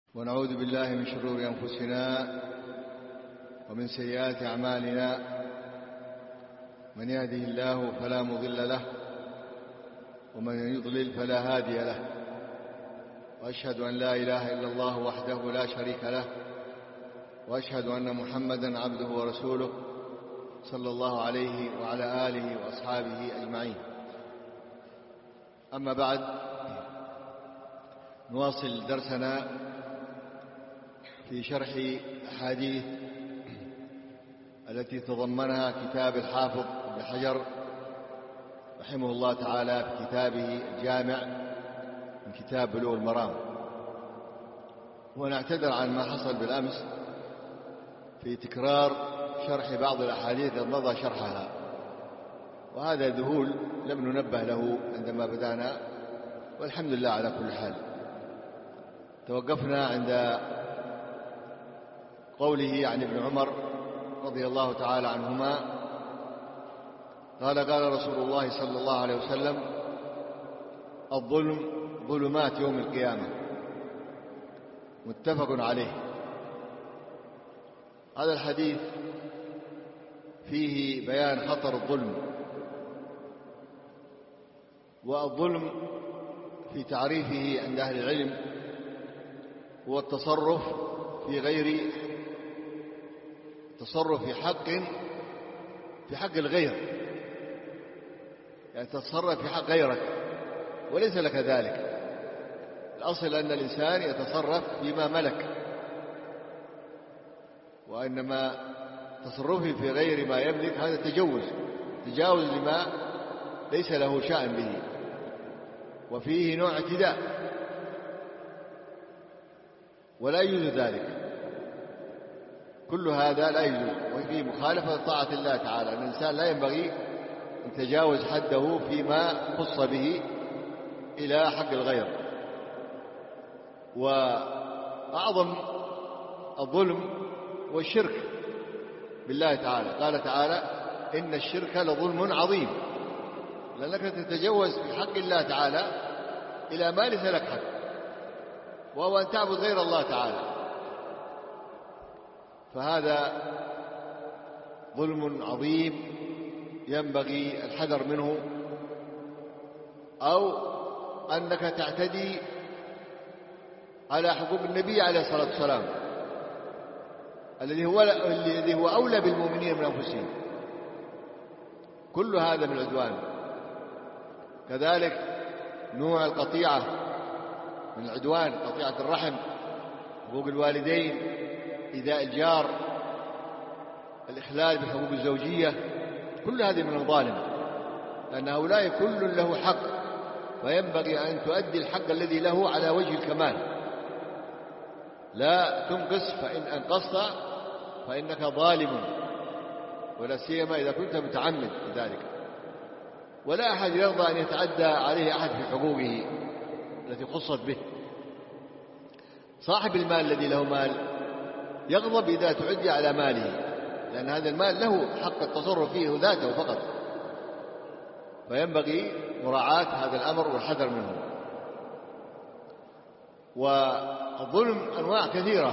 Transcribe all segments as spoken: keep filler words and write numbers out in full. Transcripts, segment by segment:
ونعوذ بالله من شرور أنفسنا ومن سيئات أعمالنا. من يهده الله فلا مضل له ومن يضلل فلا هادي له، وأشهد أن لا إله إلا الله وحده لا شريك له، وأشهد أن محمدا عبده ورسوله صلى الله عليه وعلى آله وأصحابه أجمعين. أما بعد، نواصل درسنا في شرح الأحاديث التي تضمنها كتاب الحافظ ابن حجر رحمه الله تعالى في كتابه الجامع من كتاب بلوغ المرام. ونعتذر عن ما حصل بالأمس في تكرار شرح بعض الأحاديث التي مضى شرحها، وهذا ذهول لم ننبه له عندما بدأنا، والحمد لله على كل حال. توقفنا عند قوله عن ابن عمر رضي الله تعالى عنهما قال: قال رسول الله صلى الله عليه وسلم: الظلم ظلمات يوم القيامة. متفق عليه. هذا الحديث فيه بيان خطر الظلم، والظلم في تعريفه عند أهل العلم هو التصرف في غير تصرف في حق في حق الغير، يعني تتصرف في حق غيرك وليس لك ذلك. الأصل أن الإنسان يتصرف فيما ملك، وإنما تصرفه في غير ما يملك هذا تجوز تجاوز لما ليس له شأن به، وفيه نوع اعتداء ولا يجوز ذلك. كل هذا لا يجوز، وفيه مخالفة طاعة الله تعالى. أن الإنسان لا ينبغي أن يتجاوز حده فيما خص به إلى حق الغير. وأعظم الظلم هو الشرك بالله تعالى. قال تعالى: إن الشرك لظلم عظيم، لأنك تتجوز في حق الله تعالى إلى ما ليس لك حق، وهو أن تعبد غير الله تعالى. فهذا ظلم عظيم ينبغي الحذر منه، أو أنك تعتدي على حقوق النبي عليه الصلاة والسلام الذي هو الذي هو أولى بالمؤمنين من أنفسهم. كل هذا من العدوان. كذلك نوع القطيعة من العدوان، قطيعة الرحم، حقوق الوالدين، إيذاء الجار، الإخلال بحقوق الزوجية، كل هذه من الظالم، لأن هؤلاء كل له حق، فينبغي أن تؤدي الحق الذي له على وجه الكمال، لا تنقص، فإن أنقصت فإنك ظالم، ولا سيما إذا كنت متعمد بذلك. ولا أحد يرضى أن يتعدى عليه أحد في حقوقه التي خصت به. صاحب المال الذي له مال يغضب إذا تعدي على ماله، لأن هذا المال له حق التصرف فيه ذاته فقط، فينبغي مراعاة هذا الأمر والحذر منه. والظلم أنواع كثيرة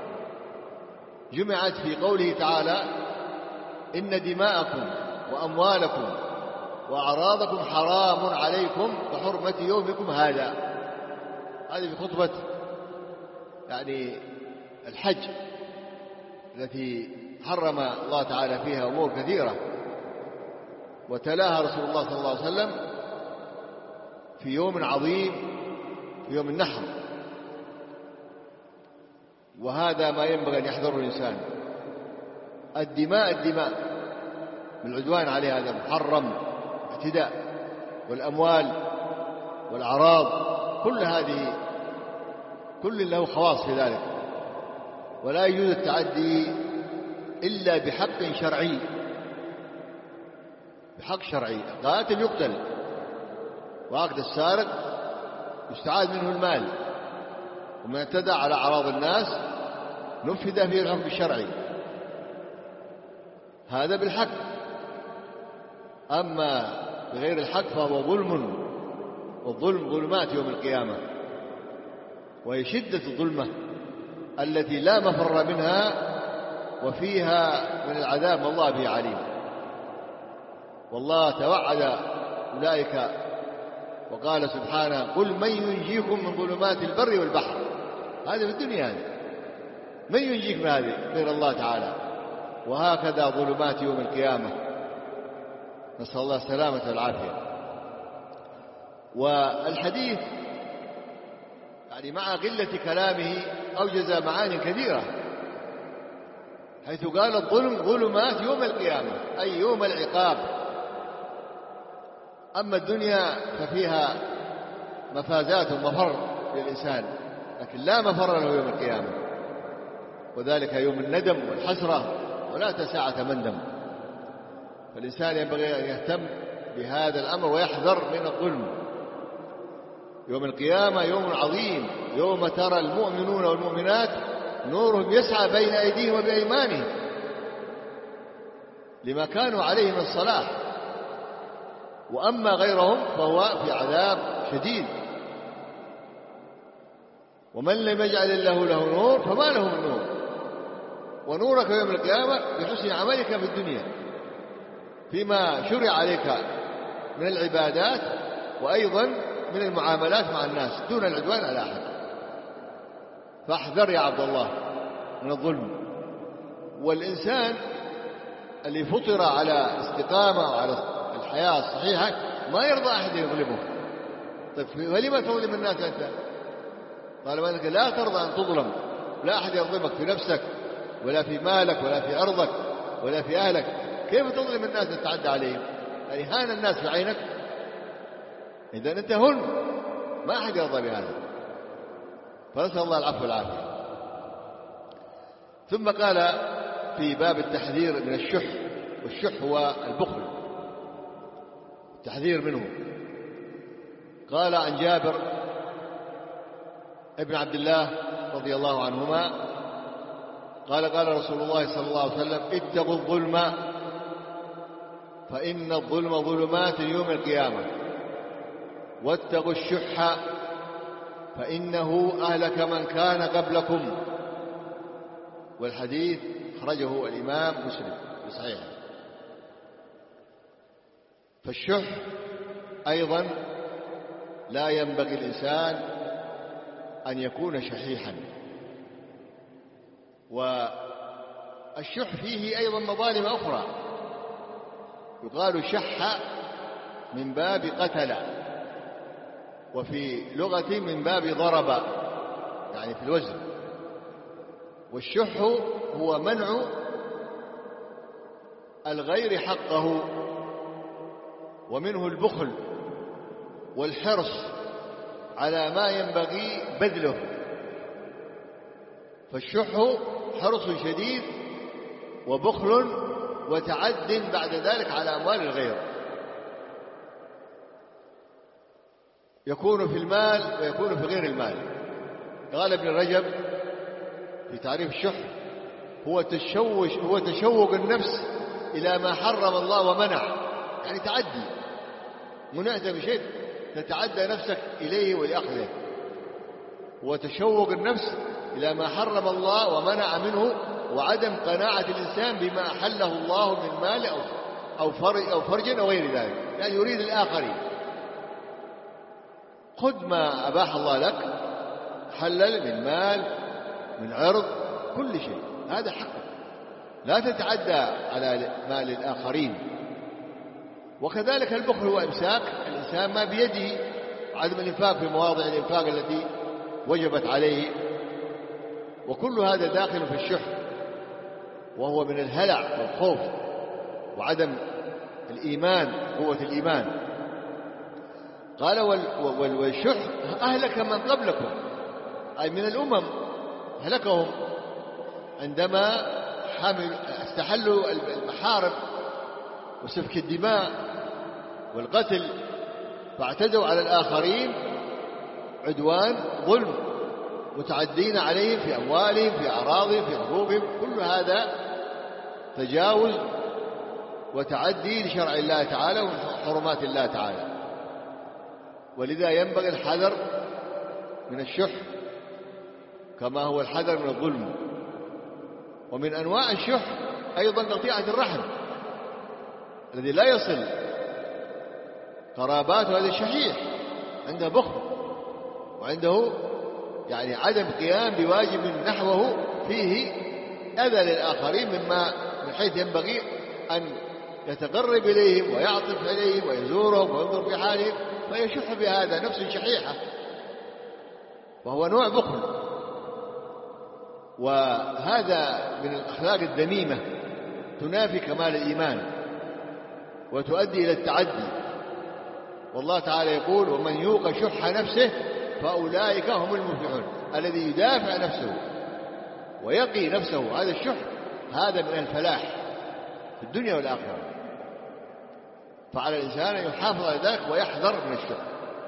جمعت في قوله تعالى: إن دماءكم وأموالكم وأعراضكم حرام عليكم كحرمة يومكم هذا. هذه في خطبة يعني الحج التي حرم الله تعالى فيها أمور كثيرة، وتلاها رسول الله صلى الله عليه وسلم في يوم عظيم، في يوم النحر. وهذا ما ينبغي أن يحذره الإنسان. الدماء الدماء من العدوان عليها هذا محرم، اعتداء. والأموال والأعراض، كل هذه كل له خواص في ذلك، ولا يجوز التعدي إلا بحق شرعي، بحق شرعي. القاتل يقتل، وعقد السارق يستعاد منه المال، ومن اعتدى على أعراض الناس نفذ فيه الحكم الشرعي، هذا بالحق. أما بغير الحق فهو ظلم، والظلم ظلمات يوم القيامة، وهي شدة الظلمة التي لا مفر منها وفيها من العذاب ما الله به عليم. والله توعد أولئك وقال سبحانه قل من ينجيكم من ظلمات البر والبحر. هذه في الدنيا هذه، من ينجيك من هذه غير الله تعالى. وهكذا ظلمات يوم القيامة، نسأل الله السلامة والعافية. والحديث يعني مع قلة كلامه أوجز معاني كثيرة، حيث قال الظلم ظلمات يوم القيامة أي يوم العقاب. أما الدنيا ففيها مفازات ومفر للإنسان، لكن لا مفر له يوم القيامة، وذلك يوم الندم والحسرة ولا تساعة مندم. فالإنسان ينبغي أن يهتم بهذا الأمر ويحذر من الظلم. يوم القيامة يوم عظيم، يوم ترى المؤمنون والمؤمنات نورهم يسعى بين أيديهم وبأيمانهم لما كانوا عليه من الصلاح، وأما غيرهم فهو في عذاب شديد. ومن لم يجعل الله له نور فما له من نور. ونورك يوم القيامة بحسن عملك في الدنيا فيما شرع عليك من العبادات، وأيضا من المعاملات مع الناس دون العدوان على أحد. فاحذر يا عبد الله من الظلم. والإنسان اللي فطر على استقامة وعلى الحياة الصحيحة ما يرضى أحد يظلمه. طيب فلما تظلم الناس أنت؟ طالما أنك لا ترضى أن تظلم، لا أحد يظلمك في نفسك ولا في مالك ولا في أرضك ولا في أهلك، كيف تظلم الناس تتعدى عليهم؟ يعني هان الناس في عينك. إذا أنت هن ما أحد يرضى بهذا. فنسأل الله العفو والعافية. ثم قال في باب التحذير من الشح، والشح هو البخل، التحذير منه. قال عن جابر ابن عبد الله رضي الله عنهما قال قال رسول الله صلى الله عليه وسلم اتقوا الظلم فإن الظلم ظلمات يوم القيامة، واتقوا الشح فإنه أهلك من كان قبلكم. والحديث أخرجه الإمام مسلم في صحيحه. فالشح أيضا لا ينبغي الإنسان أن يكون شحيحا. والشح فيه أيضا مظالم أخرى، يقال شح من باب قتل، وفي لغة من باب ضرب يعني في الوزن. والشح هو منع الغير حقه، ومنه البخل والحرص على ما ينبغي بذله. فالشح حرص شديد وبخل وتعد بعد ذلك على أموال الغير، يكون في المال ويكون في غير المال. قال ابن رجب في تعريف الشح هو تشوش هو تشوق النفس إلى ما حرم الله ومنع، يعني تعدي، منعت بشيء تتعدى نفسك إليه ولأخذه. هو تشوق النفس إلى ما حرم الله ومنع منه، وعدم قناعة الإنسان بما أحله الله من مال أو فرج أو فرج أو غير ذلك، يعني يريد الآخرين. خذ ما أباح الله لك، حلل من مال من عرض كل شيء، هذا حقك، لا تتعدى على مال الآخرين. وكذلك البخل هو إمساك الإنسان ما بيده، عدم الإنفاق في مواضع الإنفاق التي وجبت عليه، وكل هذا داخل في الشح، وهو من الهلع والخوف وعدم الإيمان، قوة الإيمان. قال والشح أهلك من قبلكم، أي من الأمم هلكهم عندما حمل استحلوا المحارم وسفك الدماء والقتل، فاعتدوا على الآخرين عدوان ظلم، متعدين عليهم في أموالهم في أعراضهم في حقوقهم. كل هذا تجاوز وتعدي لشرع الله تعالى وحرمات الله تعالى. ولذا ينبغي الحذر من الشح كما هو الحذر من الظلم. ومن أنواع الشح أيضا قطيعة الرحم، الذي لا يصل قراباته، هذا الشحيح عنده بخل وعنده يعني عدم قيام بواجب نحوه فيه أذى للآخرين، مما من حيث ينبغي أن يتقرب إليهم ويعطف إليهم ويزورهم وينظر في حالهم، فيشح بهذا نفس شحيحة، وهو نوع بخل. وهذا من الأخلاق الذميمة تنافي كمال الإيمان وتؤدي إلى التعدي. والله تعالى يقول: ومن يوق شح نفسه فأولئك هم المفلحون. الذي يدافع نفسه ويقي نفسه هذا الشح، هذا من الفلاح في الدنيا والآخرة. فعلى الإنسان أن يحافظ على ذلك ويحذر من الشح.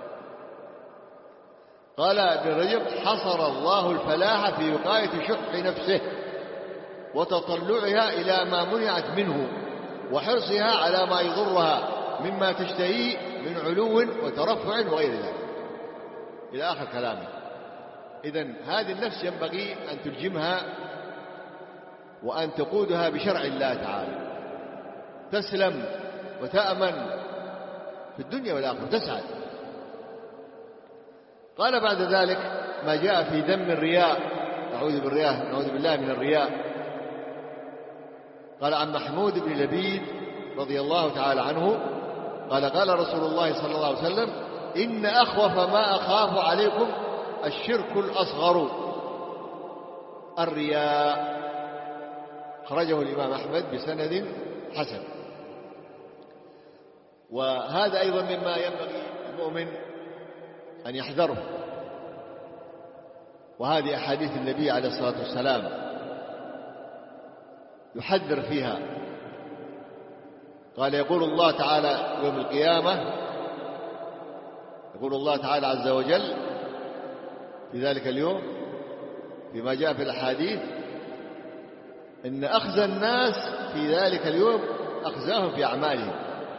قال ابن رجب: حصر الله الفلاح في وقاية شح نفسه وتطلعها إلى ما منعت منه وحرصها على ما يضرها مما تشتهيه من علو وترفع وغير ذلك، إلى آخر كلامه. إذن هذه النفس ينبغي أن تلجمها وأن تقودها بشرع الله تعالى، تسلم وتأمن في الدنيا والآخرة، تسعد. قال بعد ذلك ما جاء في ذم الرياء، نعوذ بالرياء نعوذ بالله من الرياء. قال عن محمود بن لبيد رضي الله تعالى عنه قال: قال رسول الله صلى الله عليه وسلم: إن أخوف ما أخاف عليكم الشرك الأصغر الرياء. خرجه الإمام أحمد بسند حسن. وهذا أيضا مما ينبغي المؤمن أن يحذره، وهذه أحاديث النبي عليه الصلاة والسلام يحذر فيها. قال: يقول الله تعالى يوم القيامة، يقول الله تعالى عز وجل في ذلك اليوم فيما جاء في الأحاديث: إن أخزى الناس في ذلك اليوم أخزاهم في أعمالهم.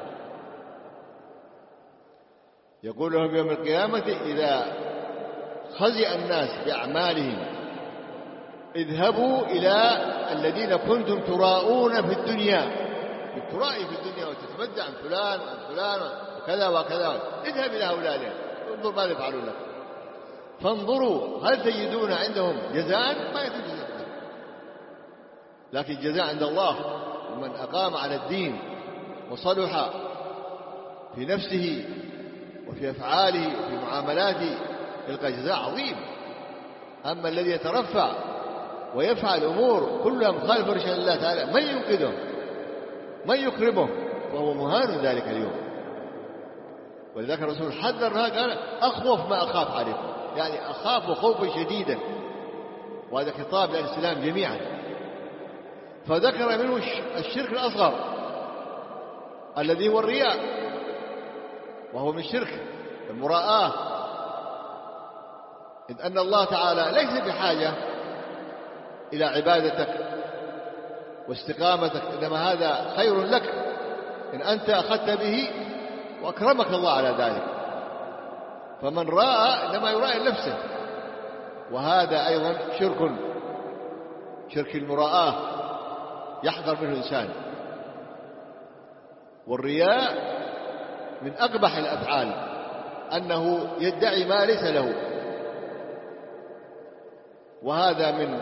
يقول لهم يوم القيامة إذا خزئ الناس بأعمالهم: اذهبوا إلى الذين كنتم تراءون في الدنيا، ترائي في الدنيا وتتمدع عن فلان عن فلان وكذا وكذا، اذهب إلى هؤلاء انظر ماذا يفعلون لك، فانظروا هل تجدون عندهم جزاء؟ ما يجد جزاء، لكن الجزاء عند الله. ومن أقام على الدين وصلح في نفسه وفي أفعاله وفي معاملاته يلقى جزاء عظيم. أما الذي يترفع ويفعل أمور كلها مخالفة لشرع الله تعالى، من ينقذه؟ من يكرمه؟ وهو مهان ذلك اليوم. ولذلك الرسول حذرها قال: أخوف ما أخاف عليكم، يعني أخاف خوفا شديدا، وهذا خطاب للإسلام جميعا. فذكر منه الشرك الأصغر الذي هو الرياء، وهو من الشرك المراءة، إذ أن الله تعالى ليس بحاجة إلى عبادتك واستقامتك، إنما هذا خير لك إن أنت أخذت به وأكرمك الله على ذلك. فمن راى إنما يرائي نفسه، وهذا أيضا شرك، شرك المراءة يحذر منه الإنسان. والرياء من أقبح الأفعال، أنه يدعي ما ليس له، وهذا من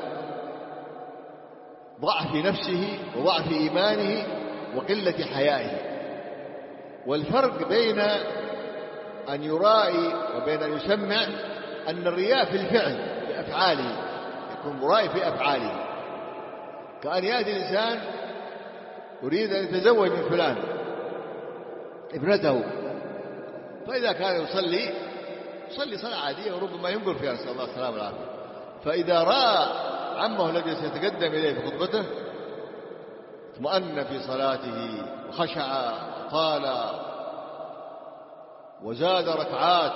ضعف نفسه وضعف إيمانه وقلة حيائه. والفرق بين أن يرائي وبين أن يسمع أن الرياء في الفعل في أفعاله، يكون مرائي في أفعاله، كأن يأتي الإنسان يريد أن يتزوج من فلان ابنته، فإذا كان يصلي يصلي صلاة عادية وربما ينظر فيها، نسأل الله السلامة والعافية، فإذا رأى عمه الذي سيتقدم إليه في خطبته اطمأن في صلاته وخشع وطال وزاد ركعات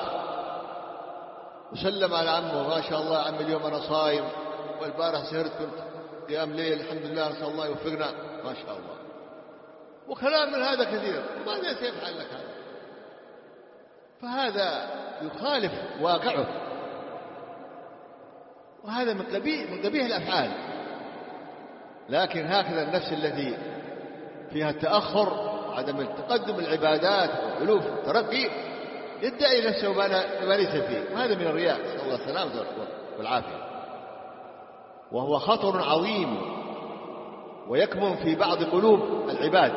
وسلم على عمه: ما شاء الله يا عم اليوم أنا صايم، والبارح سهرت كنت قيام ليل، الحمد لله، نسأل الله يوفقنا، ما شاء الله، وكلام من هذا كثير، ماذا سيفعل لك هذا؟ فهذا يخالف واقعه. وهذا من قبيح من قبيح الأفعال. لكن هكذا النفس التي فيها التأخر، عدم التقدم العبادات والألوف والترقي، يدعي نفسه ما ليس فيه، وهذا من الرياء، نسأل الله السلامة والعافية. وهو خطر عظيم ويكمن في بعض قلوب العباد،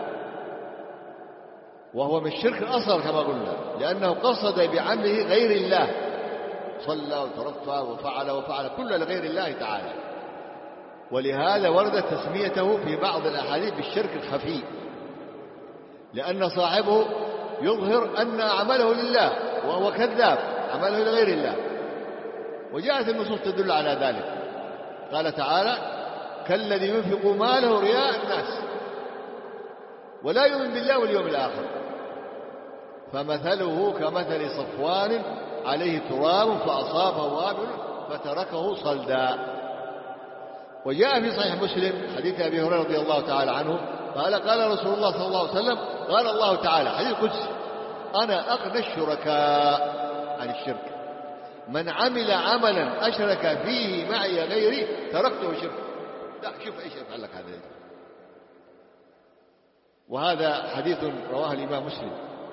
وهو من الشرك الأصغر كما قلنا، لأنه قصد بعمله غير الله، صلى وترفع وفعل وفعل كل لغير الله تعالى. ولهذا وردت تسميته في بعض الأحاديث بالشرك الخفي، لأن صاحبه يظهر أن عمله لله وهو كذاب، عمله لغير الله. وجاءت النصوص تدل على ذلك. قال تعالى: كالذي ينفق ماله رياء الناس ولا يؤمن بالله واليوم الآخر فمثله كمثل صفوان عليه تراب فأصابه وابل فتركه صلدا. وجاء في صحيح مسلم حديث أبي هريرة رضي الله تعالى عنه قال: قال رسول الله صلى الله عليه وسلم: قال الله تعالى، حديث قدسي: أنا أغنى الشركاء عن الشرك، من عمل عملا أشرك فيه معي غيري تركته شرك. لا، شوف ايش يفعل لك هذا. وهذا حديث رواه الإمام مسلم.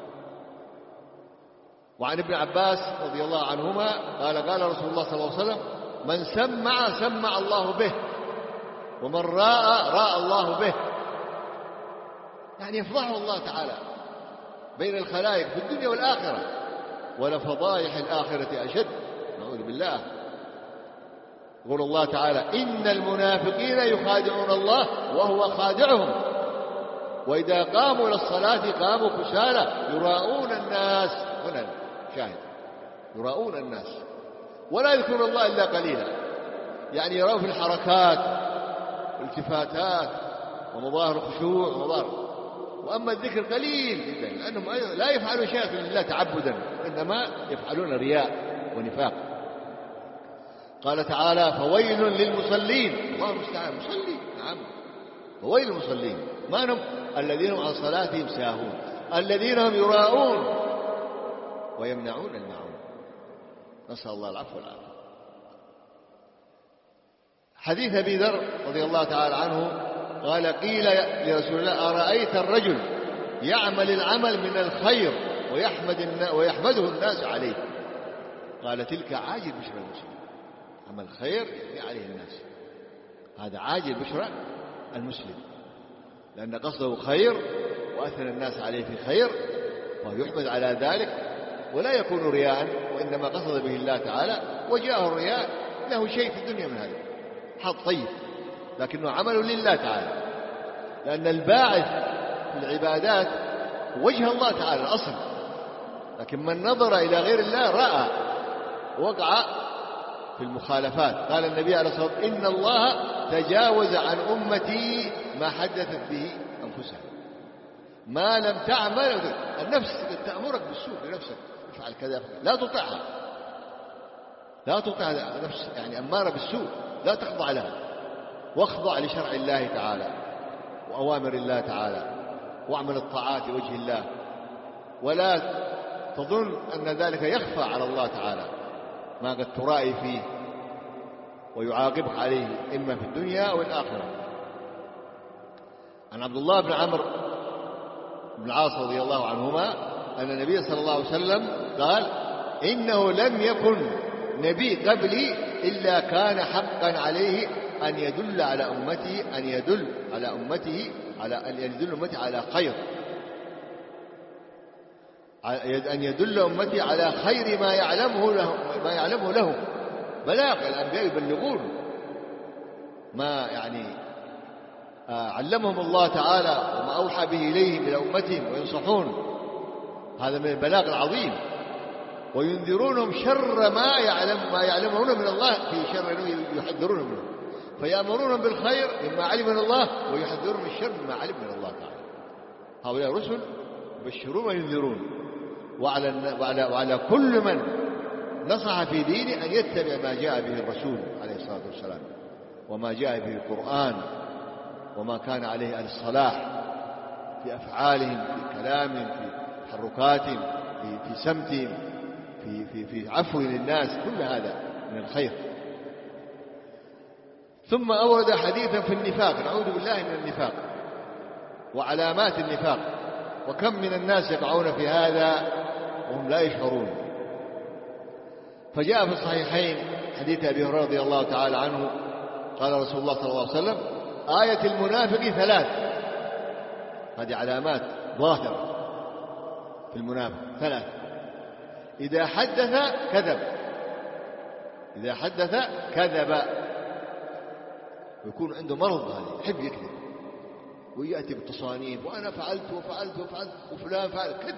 وعن ابن عباس رضي الله عنهما قال: قال رسول الله صلى الله عليه وسلم: من سمع سمع الله به، ومن راى راى الله به. يعني يفضحه الله تعالى بين الخلائق في الدنيا والآخرة، ولفضائح الآخرة أشد، نعوذ بالله. يقول الله تعالى: إن المنافقين يخادعون الله وهو خادعهم، وإذا قاموا إلى الصلاة قاموا كسالى يراءون الناس. هنا شاهد: يراءون الناس، ولا يذكرون الله إلا قليلا. يعني يرون في الحركات والالتفاتات ومظاهر الخشوع ومظاهر، وأما الذكر قليل جدا، لأنهم لا يفعلون شيئا لله تعبدا، إنما يفعلون رياء ونفاق. قال تعالى: فويل للمصلين. الله المستعان، مصلي نعم، فويل للمصلين، ما هم؟ الذين هم عن صلاتهم ساهون، الذين هم يراءون ويمنعون الماعون. نسأل الله العفو والعافية. حديث أبي ذر رضي الله تعالى عنه قال: قيل لرسول الله: أرأيت الرجل يعمل العمل من الخير ويحمد ويحمده الناس عليه؟ قال: تلك عاجل بشرى المسلم. عمل خير يثني عليه الناس، هذا عاجل بشرى المسلم، لأن قصده خير وأثنى الناس عليه في خير، وهو يحمد على ذلك، ولا يكون رياء، وإنما قصد به الله تعالى. وجاءه الرياء له شيء في الدنيا من هذا، حظ طيب، لكنه عمل لله تعالى، لأن الباعث في العبادات وجه الله تعالى الأصل. لكن من نظر إلى غير الله رأى، وقع في المخالفات. قال النبي عليه الصلاة والسلام: إن الله تجاوز عن أمتي ما حدثت به أنفسها ما لم تعمل. النفس تأمرك بالسوء لنفسك، افعل كذا، لا تطعها، لا تطع نفس، يعني أمارة بالسوء، لا تخضع لها، واخضع لشرع الله تعالى وأوامر الله تعالى، واعمل الطاعات لوجه الله، ولا تظن أن ذلك يخفى على الله تعالى، ما قد ترائي فيه ويعاقبك عليه إما في الدنيا أو الآخرة. عن عبد الله بن عمرو بن العاص رضي الله عنهما أن النبي صلى الله عليه وسلم قال: إنه لم يكن نبي قبلي إلا كان حقا عليه أن يدل على أمته أن يدل على أمته على أن يدل أمته على خير، أن يدل أمتي على خير ما يعلمه لهم ما يعلمه لهم بلاغ. الأنبياء يبلغون ما يعني علمهم الله تعالى وما أوحى به إليهم إلى أمتهم، وينصحون، هذا من البلاغ العظيم. وينذرونهم شر ما يعلم ما يعلمون من الله، في شر يحذرون منه، فيأمرون بالخير مما علم من الله، ويحذرون من الشر مما علم من الله تعالى. هؤلاء رسل يبشرون وينذرون. وعلى, وعلى, وعلى كل من نصح في دينه أن يتبع ما جاء به الرسول عليه الصلاة والسلام، وما جاء به القرآن، وما كان عليه أهل الصلاح في أفعالهم، في كلامهم، في تحركاتهم، في, في سمتهم، في, في, في عفو للناس، كل هذا من الخير. ثم أورد حديثا في النفاق، نعوذ بالله من النفاق وعلامات النفاق، وكم من الناس يقعون في هذا وهم لا يشعرون. فجاء في الصحيحين حديث أبي هريرة رضي الله تعالى عنه قال رسول الله صلى الله عليه وسلم: آية المنافق ثلاث. هذه علامات ظاهرة في المنافق ثلاث: إذا حدث كذب، إذا حدث كذب، ويكون عنده مرض، هذا يحب يكذب ويأتي بالتصانيف، وأنا فعلت وفعلت وفعلت وفلان فعل، كذب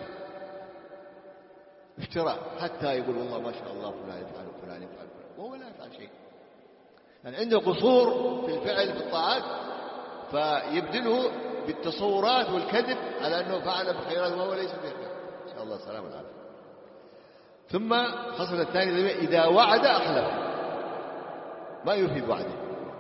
افتراء، حتى يقول والله ما شاء الله فلان يفعل وفلان يفعل وهو لا يفعل شيء، يعني عنده قصور في الفعل في الطاعات، فيبدله بالتصورات والكذب على أنه فعل بخيرات وهو ليس به خير. إن شاء الله السلام والعافية. ثم الخصلة الثانية: إذا وعد أحلف، ما يوفي بوعده،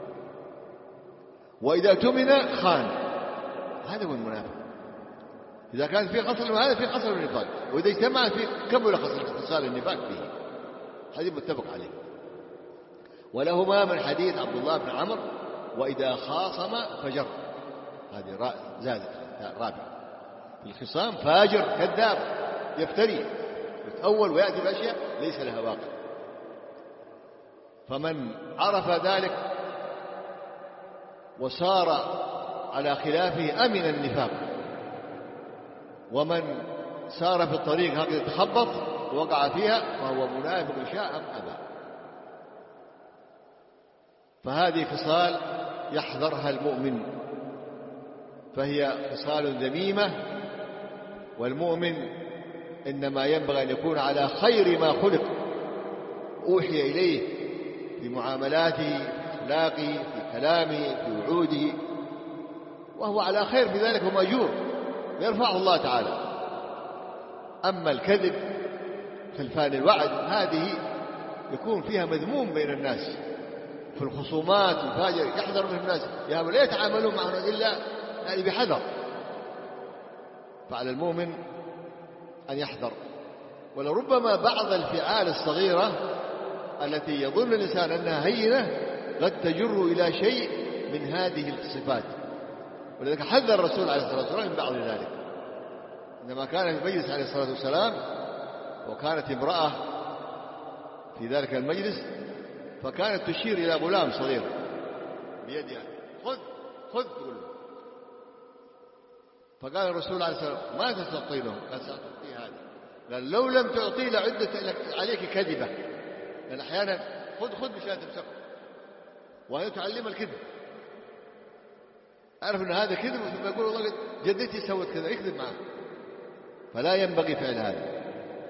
وإذا اؤتمن خان. هذا هو المنافق. إذا كان في خصل هذا في خصل النفاق، وإذا اجتمع في كمل خصال النفاق فيه. هذه متفق عليه. ولهما من حديث عبد الله بن عمرو: وإذا خاصم فجر. هذه زادت رابعة في الخصام: فاجر كذاب يفتري يتأول ويأتي بأشياء ليس لها واقع. فمن عرف ذلك وصار على خلافه أمن النفاق، ومن سار في الطريق هكذا يتخبط ووقع فيها فهو منافق شاء أم أبى. فهذه خصال يحذرها المؤمن، فهي خصال ذميمة، والمؤمن إنما ينبغي أن يكون على خير ما خلق، أوحي إليه في معاملاته، في أخلاقه، في كلامه، في وعوده، وهو على خير في ذلك ومأجور يرفعه الله تعالى. أما الكذب خلفان الوعد هذه يكون فيها مذموم بين الناس في الخصومات، الفاجر يحذر من الناس، يا لا يتعاملون معه إلا يعني بحذر. فعلى المؤمن أن يحذر. ولربما بعض الفعال الصغيرة التي يظن الإنسان أنها هينة قد تجر إلى شيء من هذه الصفات، ولذلك حذر الرسول عليه الصلاة والسلام من بعض ذلك. عندما كان في المجلس عليه الصلاة والسلام وكانت امرأة في ذلك المجلس، فكانت تشير إلى غلام صغير بيدها: خذ خذ تقول له. فقال الرسول عليه الصلاة والسلام: ما تستعطينه؟ قال: سأعطيه هذا. قال: لو لم تعطي لعدت عليك كذبة، لأن أحيانا خذ خذ مشان تمسكه، وهي تعلم الكذب. أعرف أن هذا كذب، ثم يقول والله جدتي سوت كذا، يكذب معه. فلا ينبغي فعل هذا.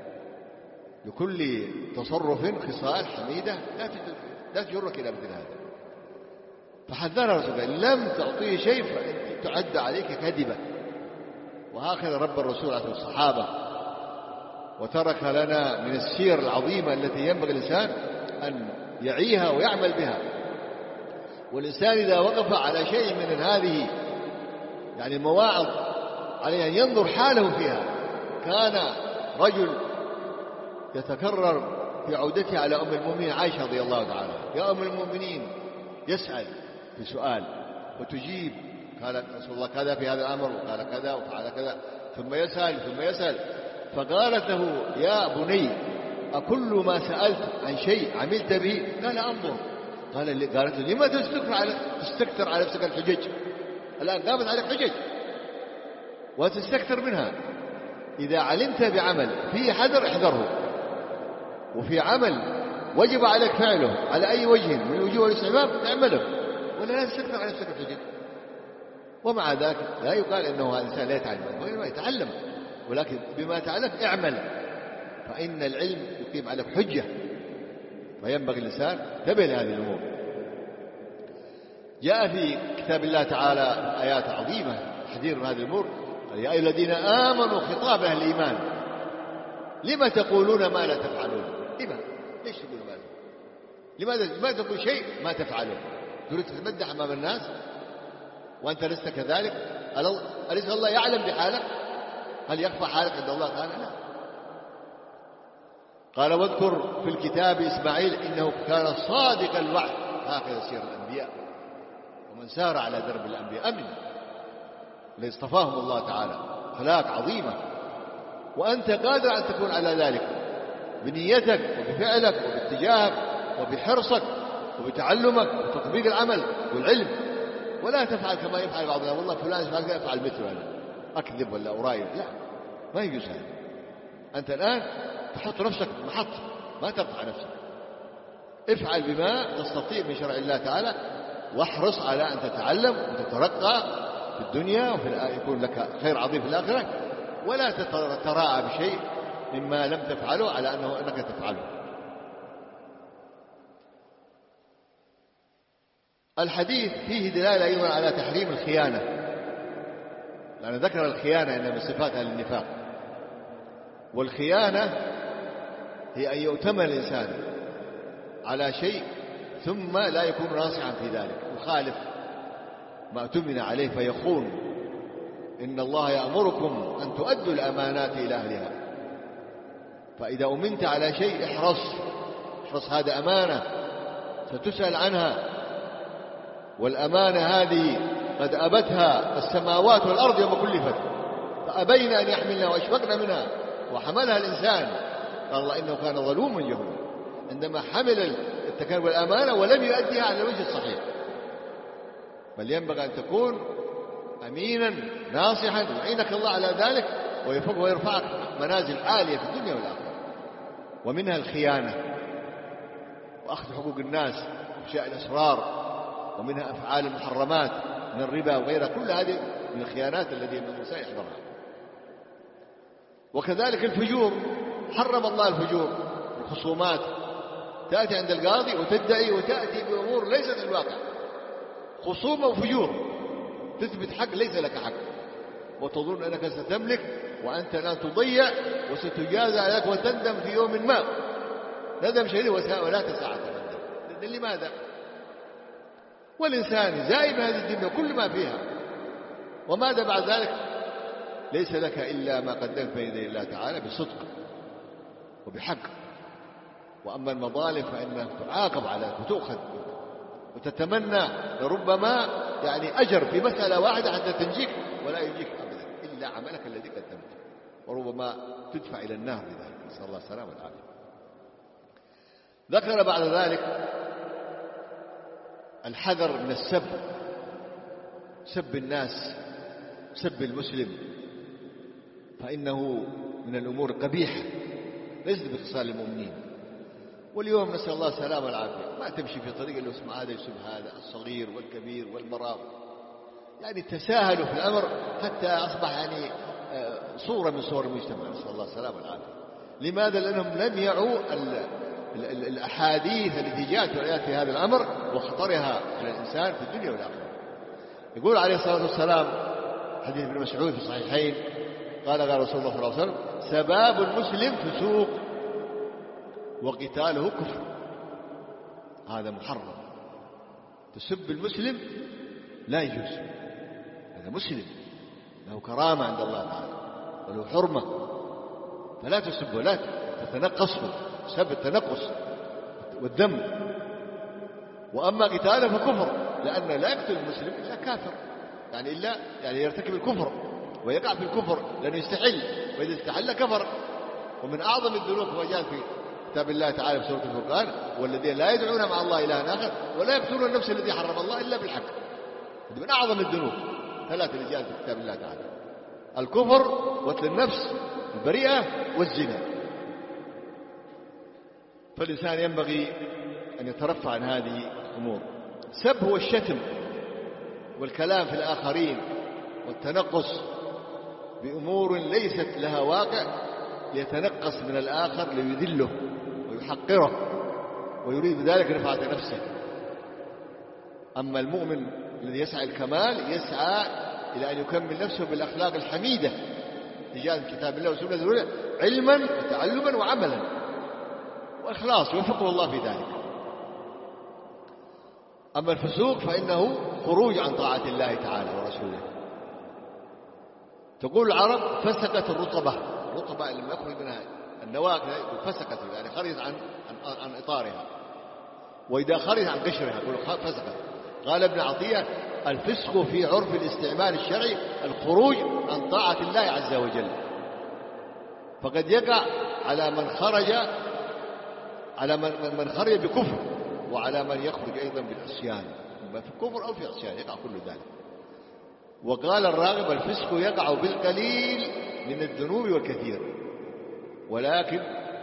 لكل تصرف خصال حميدة لا تجرك إلى مثل هذا. فحذرنا الرسول قال: لم تعطيه شيء فأنت تعد عليك كذبة. وهكذا رب الرسول عليه الصحابة، وترك لنا من السير العظيمة التي ينبغي الإنسان أن يعيها ويعمل بها. والإنسان إذا وقف على شيء من هذه يعني المواعظ عليه أن ينظر حاله فيها. كان رجل يتكرر في عودته على أم المؤمنين عائشة رضي الله تعالى: يا أم المؤمنين، يسأل في سؤال وتجيب، قال رسول الله كذا في هذا الأمر، وقال كذا وفعل كذا، ثم يسأل ثم يسأل. فقالت له: يا بني، أكل ما سألت عن شيء عملت به؟ قال: أنظر. قال قالت له: لما تستكثر على تستكثر على نفسك الحجج؟ الآن قامت عليك حجج وتستكثر منها. إذا علمت بعمل فيه حذر احذره، وفي عمل وجب عليك فعله على أي وجه من وجوه الاستحباب اعمله، ولا لا تستكثر على نفسك الحجج. ومع ذلك لا يقال إنه الإنسان لا يتعلم، وإنما يتعلم، ولكن بما تعلم اعمل، فإن العلم يقيم عليك حجة. فينبغي الإنسان تبين هذه الأمور. جاء في كتاب الله تعالى آيات عظيمة تحذير من هذه الأمور. قال: يا أيها الذين آمنوا، خطاب أهل الإيمان: لما تقولون ما لا تفعلون؟ لما؟ ليش تقولون ما لا؟ لماذا ما تقول شيء ما تفعله؟ تريد تتمدح أمام الناس وأنت لست كذلك؟ أليس الله يعلم بحالك؟ هل يخفى حالك عند الله تعالى؟ لا. قال: واذكر في الكتاب إسماعيل إنه كان صادق الوعد. هكذا سير الأنبياء، ومن سار على درب الأنبياء أمن، اللي اصطفاهم الله تعالى أخلاق عظيمة، وأنت قادر أن تكون على ذلك بنيتك وبفعلك وباتجاهك وبحرصك وبتعلمك وتطبيق العمل والعلم، ولا تفعل كما يفعل بعضنا، والله فلان يفعل كذا افعل مثله أنا أكذب ولا أرايد، لا، ما يجوز هذا. أنت الآن تحط نفسك محط، ما ترفع نفسك، افعل بما تستطيع من شرع الله تعالى، واحرص على أن تتعلم وتترقى في الدنيا وفي يكون لك خير عظيم في الآخرة، ولا تتراءى بشيء مما لم تفعله على أنه أنك تفعله. الحديث فيه دلالة أيضا على تحريم الخيانة، لأن ذكر الخيانة إنها من صفات أهل النفاق، والخيانة هي أن يؤتمن الإنسان على شيء ثم لا يكون ناصحا في ذلك، يخالف ما اؤتمن عليه فيخون. إن الله يأمركم أن تؤدوا الأمانات إلى أهلها، فإذا أمنت على شيء احرص احرص، هذا أمانة ستسأل عنها، والأمانة هذه قد أبتها السماوات والأرض يوم كلفت فأبين أن يحملنها وأشفقن منها وحملها الإنسان، قال الله إنه كان ظلوما جهولا، عندما حمل التكلف والأمانة ولم يؤديها على الوجه الصحيح. بل ينبغي أن تكون أمينا ناصحا يعينك الله على ذلك ويفوق ويرفعك منازل عالية في الدنيا والآخرة. ومنها الخيانة وأخذ حقوق الناس وإفشاء الأسرار، ومنها أفعال المحرمات من الربا وغيرها، كل هذه من الخيانات التي الإنسان يحذرها. وكذلك الفجور، حرم الله الفجور، الخصومات، تأتي عند القاضي وتدعي وتأتي بأمور ليست الواقع، خصومة وفجور، تثبت حق ليس لك حق، وتظن أنك ستملك وأنت الآن تضيع وستجازى عليك وتندم في يوم ما ندم شديد ولا تسعى تندم. لماذا؟ والإنسان زائد هذه الدنيا كل ما فيها، وماذا بعد ذلك؟ ليس لك إلا ما قدمت بين يدي الله تعالى بصدق وبحق. وأما المظالم فإنها تعاقب عليك وتؤخذ وتتمنى لربما يعني أجر في مسألة واحدة حتى تنجيك، ولا ينجيك أبدا إلا عملك الذي قدمته، وربما تدفع إلى النار بذلك، نسأل الله السلامة والعافية. ذكر بعد ذلك الحذر من السب، سب الناس، سب المسلم، فإنه من الأمور القبيحة ليست بخصال المؤمنين. واليوم نسأل الله السلامة والعافية، ما تمشي في طريق اللي اسمه هذا يسب هذا، الصغير والكبير والمرأة، يعني تساهلوا في الأمر حتى أصبح يعني صورة من صور المجتمع، نسأل الله السلامة والعافية. لماذا؟ لأنهم لم يعوا الأحاديث التي جاءت في هذا الأمر وخطرها على الإنسان في الدنيا والآخرة. يقول عليه الصلاة والسلام حديث ابن مسعود في الصحيحين، قال قال رسول الله صلى الله عليه وسلم: سباب المسلم فسوق وقتاله كفر. هذا محرم، تسب المسلم لا يجوز، هذا مسلم له كرامة عند الله تعالى وله حرمة، فلا تسب ولا تتنقصه، سب التنقص والذم. وأما قتاله فكفر، لأن لا يقتل المسلم إلا كافر، يعني إلا يعني يرتكب الكفر ويقع في الكفر لأنه يستحل، وإذا استحل كفر. ومن أعظم الذنوب ما جاء في كتاب الله تعالى في سورة الفرقان: والذين لا يدعون مع الله إلها آخر ولا يقتلون النفس التي حرم الله إلا بالحق. هذه من أعظم الذنوب ثلاثة اللي جاءت في كتاب الله تعالى: الكفر، وقتل النفس البريئة، والزنا. فالإنسان ينبغي أن يترفع عن هذه الأمور. سب هو الشتم والكلام في الآخرين والتنقص بأمور ليست لها واقع، ليتنقص من الآخر ليذله ويحقره ويريد ذلك رفعة نفسه. أما المؤمن الذي يسعى الكمال يسعى إلى أن يكمل نفسه بالأخلاق الحميدة تجاه كتاب الله وسنة رسوله، علما وتعلما وعملا وإخلاص، ويوفقه الله في ذلك. أما الفسوق فإنه خروج عن طاعة الله تعالى ورسوله. تقول العرب: فسقت الرطبة، الرطبة لما يخرج منها النواة فسقت، يعني خرجت عن عن عن إطارها، وإذا خرج عن قشرها يقول فسقت. قال ابن عطية: الفسق في عرف الاستعمال الشرعي الخروج عن طاعة الله عز وجل، فقد يقع على من خرج على من من خرج بكفر، وعلى من يخرج أيضا بالعصيان، في كفر أو في عصيان يقع كل ذلك. وقال الراغب: الفسق يقع بالقليل من الذنوب والكثير، ولكن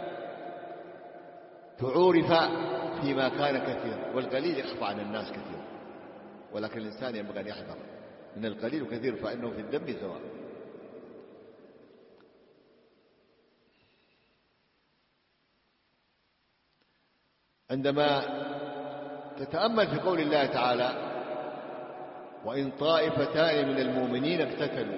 تعورف فيما كان كثير، والقليل يخفى عن الناس كثير، ولكن الإنسان ينبغي أن يحذر من القليل وكثير، فإنه في الذنب سواء. عندما تتأمل في قول الله تعالى: وإن طائفتان من المؤمنين اقتتلوا،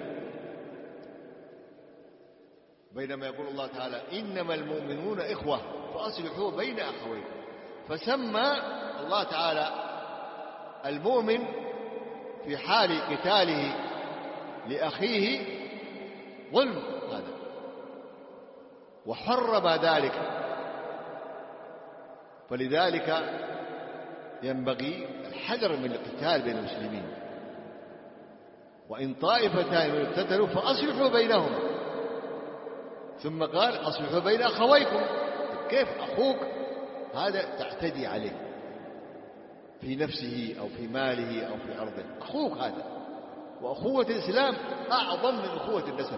بينما يقول الله تعالى: إنما المؤمنون إخوة فأصلحوا بين أخويكم، فسمى الله تعالى المؤمن في حال قتاله لأخيه ظلم هذا، وحرم ذلك. فلذلك ينبغي الحذر من القتال بين المسلمين. وإن طائفتان اقتتلوا فأصلحوا بينهما، ثم قال: أصلحوا بين أخويكم. كيف أخوك هذا تعتدي عليه في نفسه أو في ماله أو في عرضه؟ أخوك هذا، وأخوة الإسلام أعظم من أخوة النسب،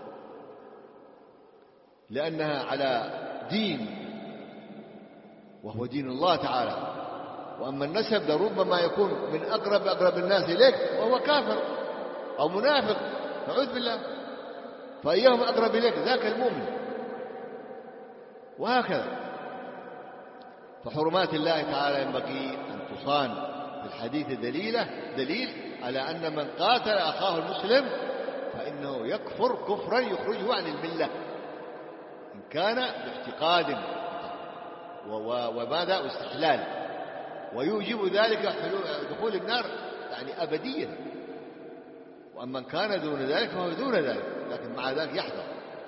لأنها على دين وهو دين الله تعالى. وأما النسب لربما يكون من أقرب أقرب الناس إليك وهو كافر أو منافق، نعوذ بالله، فأيهم أقرب إليك؟ ذاك المؤمن، وهكذا. فحرمات الله تعالى ينبغي أن تصان. في الحديث دليله دليل على أن من قاتل أخاه المسلم فإنه يكفر كفرا يخرجه عن الملة، إن كان باعتقاد وماذا واستحلال، ويوجب ذلك دخول النار يعني أبديا. وأما كان دون ذلك فهو دون ذلك، لكن مع ذلك يحذر.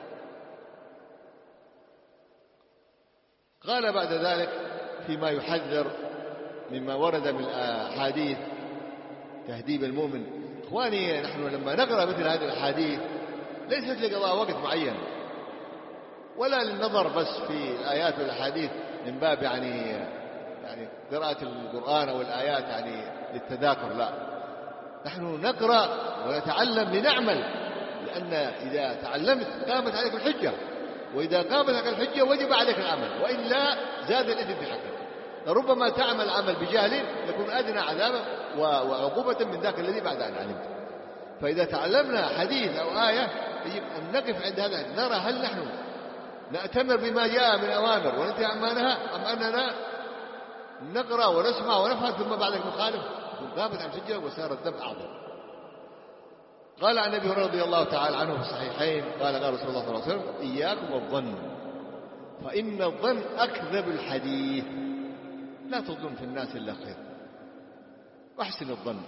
قال بعد ذلك فيما يحذر مما ورد من الأحاديث تهذيب المؤمن. إخواني، نحن لما نقرأ مثل هذه الأحاديث ليست لقضاء وقت معين ولا للنظر بس في الآيات والأحاديث من باب يعني يعني قراءة القرآن أو الآيات يعني للتذاكر، لا، نحن نقرأ ونتعلم لنعمل، لأن إذا تعلمت قامت عليك الحجة، وإذا قامت عليك الحجة وجب عليك العمل، وإلا زاد الإثم في حقك. لربما تعمل عمل بجهل يكون أدنى عذابا وعقوبة من ذاك الذي بعد أن علمت. فإذا تعلمنا حديث أو آية يجب أن نقف عند هذا، نرى هل نحن نأتمر بما جاء من أوامر وننتهي عما نهى، أم أننا نقرأ ونسمع ونفهم ثم بعد نخالف وقامت عن الحجة وصار الذنب أعظم. قال عن أبي هريرة رضي الله تعالى عنه في الصحيحين قال قال رسول الله صلى الله عليه وسلم: إياكم والظن فإن الظن أكذب الحديث، لا تظن في الناس إلا خير، واحسن الظن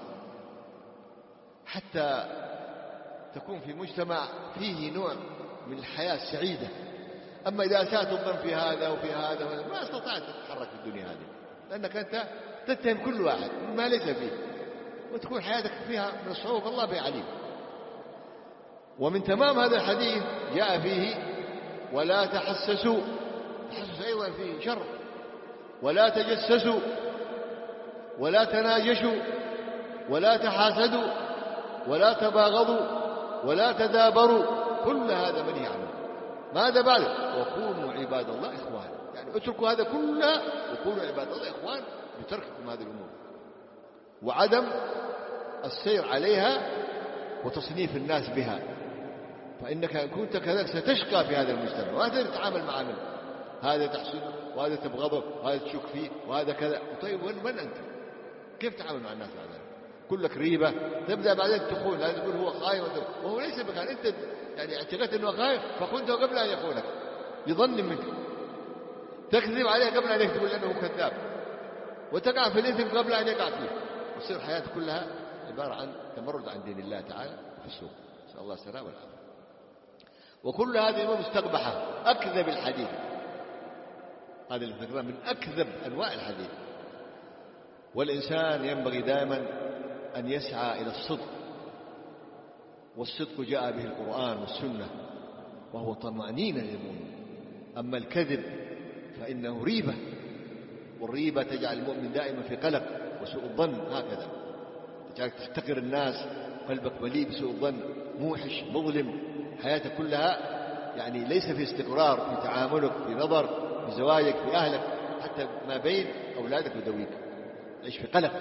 حتى تكون في مجتمع فيه نوع من الحياة السعيدة. أما إذا أسأت الظن في هذا وفي هذا ما استطعت تتحرك في الدنيا هذه، لأنك أنت تتهم كل واحد ما ليس فيه، وتكون حياتك فيها من الصعوبة الله به عليم. ومن تمام هذا الحديث جاء فيه: ولا تحسسوا، تحسس أيضا فيه شر، ولا تجسسوا، ولا تناجشوا، ولا تحاسدوا، ولا تباغضوا، ولا تدابروا، كل هذا منهي عنه. ماذا بعد؟ وكونوا عباد الله إخوان، يعني اتركوا هذا كله وكونوا عباد الله إخوان بترككم هذه الأمور وعدم السير عليها وتصنيف الناس بها، فإنك إن كنت كذلك ستشقى في هذا المجتمع، وهذا تتعامل مع من؟ هذا تحسده، وهذا تبغضه، وهذا تشك فيه، وهذا كذا. طيب وين من أنت؟ كيف تتعامل مع الناس بعد ذلك؟ كلك ريبة، تبدأ بعدين تخون، لا تقول هو خايف وهو ليس بكان، أنت يعني اعتقدت أنه خايف فخنته قبل أن يخونك لظن منك، تكذب عليه قبل أن يكتب لأنه كذاب، وتقع في الإثم قبل أن يقع فيه، وتصير حياتك كلها عبارة عن تمرد عن دين الله تعالى في السوق. نسأل الله السلامة والعافية. وكل هذه أمور مستقبحة، أكذب الحديث، هذا اللي ذكرناه من أكذب أنواع الحديث. والإنسان ينبغي دائما أن يسعى إلى الصدق، والصدق جاء به القرآن والسنة وهو طمأنينة للمؤمن. أما الكذب فإنه ريبة، والريبة تجعل المؤمن دائما في قلق وسوء الظن، هكذا تجعلك تحتقر الناس، قلبك مليء بسوء الظن، موحش مظلم، حياتك كلها يعني ليس في استقرار في تعاملك، في نظر، في زواجك، في أهلك، حتى ما بين أولادك وذويك، تعيش في قلق.